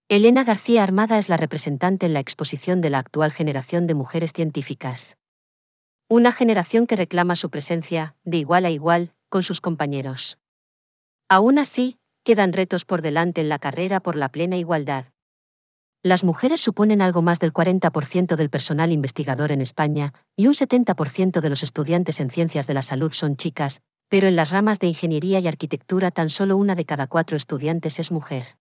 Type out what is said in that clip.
Elena García Armada es la representante en la exposición de la actual generación de mujeres científicas. Una generación que reclama su presencia, de igual a igual, con sus compañeros. Aún así, quedan retos por delante en la carrera por la plena igualdad. Las mujeres suponen algo más del 40% del personal investigador en España, y un 70% de los estudiantes en ciencias de la salud son chicas, pero en las ramas de ingeniería y arquitectura tan solo 1 de cada 4 estudiantes es mujer.